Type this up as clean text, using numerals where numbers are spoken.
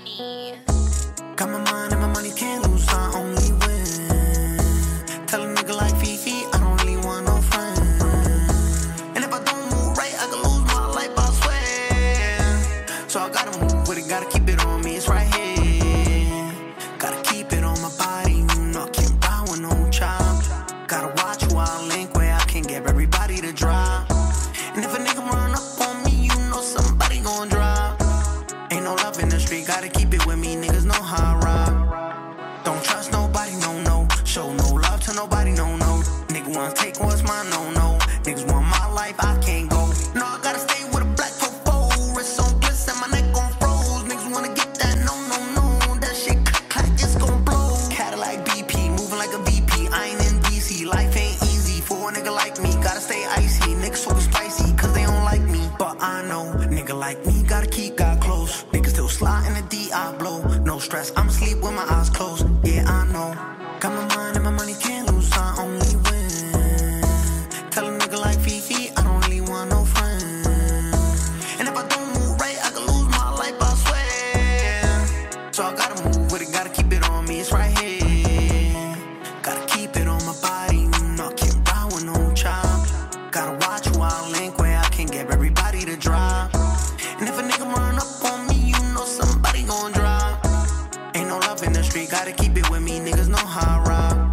money. Got my mind and my money, can't lose, I only win. Tell a nigga like Fifi, I don't really want no friend. And if I don't move right, I could lose my life, I swear. So I gotta move with it, gotta keep it on me, it's right here. Gotta keep it on my body, you know I can't buy with no child. Gotta watch who I link where I can get everybody to drive. And if a nigga run up on me, you know somebody gon' drive. Ain't no love in the street, gotta keep it with me, niggas know how I ride. Don't trust nobody, no. Show no love to nobody, no. Nigga wanna take what's mine, no. Niggas want my life, I can't go. No, I gotta stay with a black fofo. Wrist on bliss and my neck on froze. Niggas wanna get that, no. That shit clack, it's gon' blow. Cadillac BP, moving like a VP. I ain't in DC, life ain't easy. For a nigga like me, gotta stay icy. Niggas super spicy, cause they don't like me. But I know, nigga like me, gotta keep God close. Niggas still slide in the D, I blow. No stress, I'm asleep with my eyes closed. Yeah, I know. Got my mind and my money, can't lose, I only win. Tell a nigga like Fifi, I don't really want no friend. And if I don't move right, I could lose my life, I swear. So I gotta move with it, gotta keep it on me, it's right here. Gotta keep it on my body, you know I can't ride with no child. Gotta watch who I link where I can get everybody to drive. And if a nigga run up on me, you know somebody gon' drive. Ain't no love in the street, gotta keep it with me, niggas know how I ride.